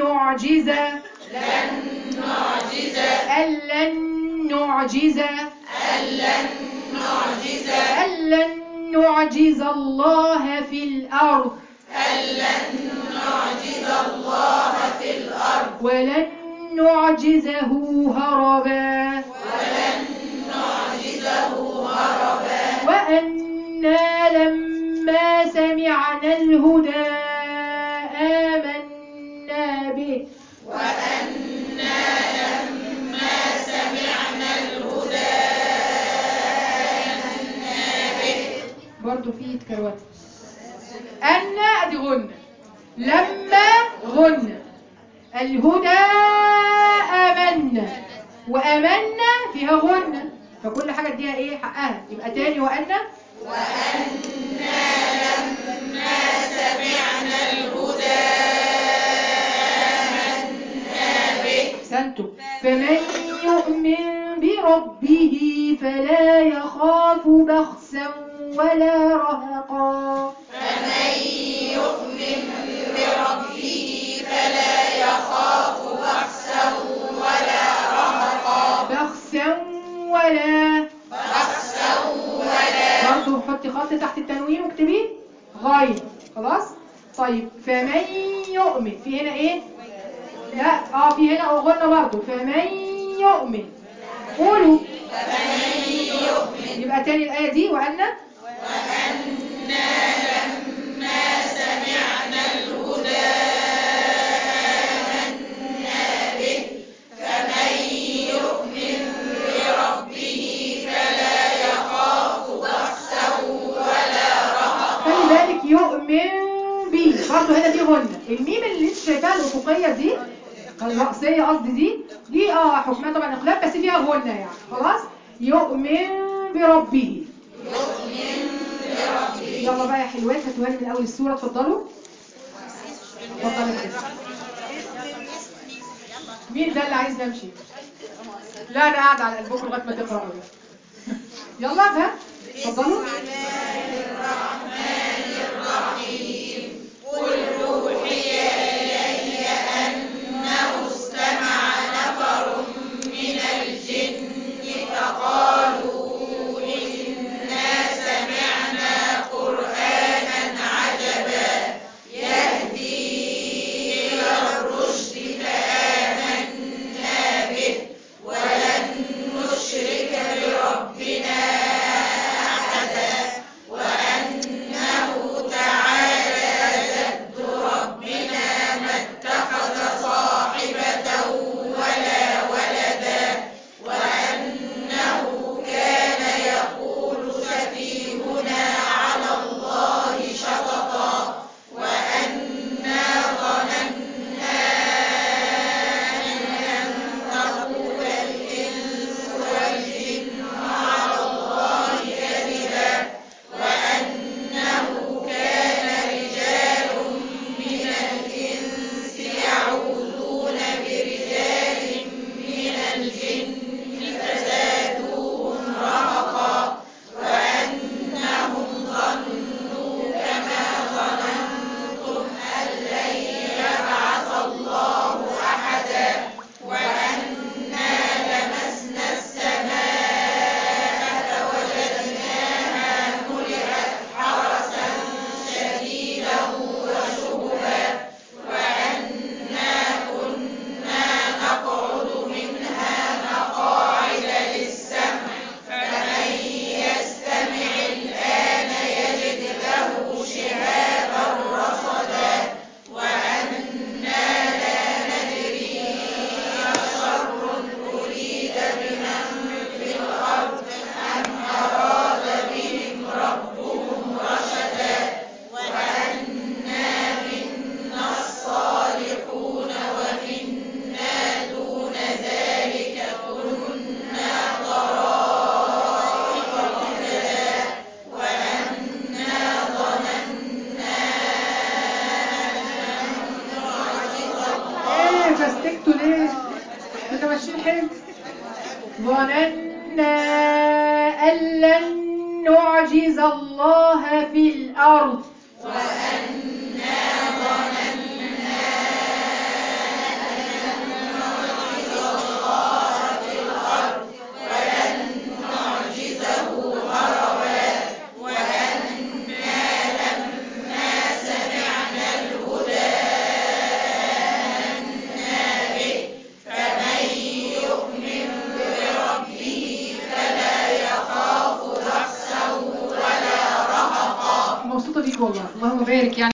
نعجز الله في الأرض ولن نعجزه هربا وأنا لما سمعنا الهدى آمنا به برضو في تكروات أن أدي غنة لما غنة الهدى آمنا وآمنا فيها غنة فكل حاجة اديها ايه حقها يبقى تاني وأن سنتم فمن يؤمن بربه فلا يخاف بخسا ولا رهقا بخسا ولا برضو حطي خط تحت التنوين واكتبي غير خلاص طيب فمن يؤمن في هنا ايه لا في هنا غنى برضو فمن يؤمن قولوا يبقى تاني الآية دي وأنا خلي بالك يؤمن بي برضو هنا دي غنى الميم اللي انت شايفاها الأفقية دي الرأسية قصدي دي حكمها طبعا اقلاب بس فيها غنى يعني خلاص يؤمن بربه يلا بقى يا حلوات هاتوها لي من اول السورة اتفضلوا اتفضلوا يا حبيبتي مين ده اللي عايز نمشي لا انا قاعدة على قلبكم لغاية ما تقرأوا يلا ها اتفضلوا فاستكتوا ليه كنا ماشيين حلو ظننا أن لن نعجز الله في الأرض فيك والله، اللهم بارك يعني.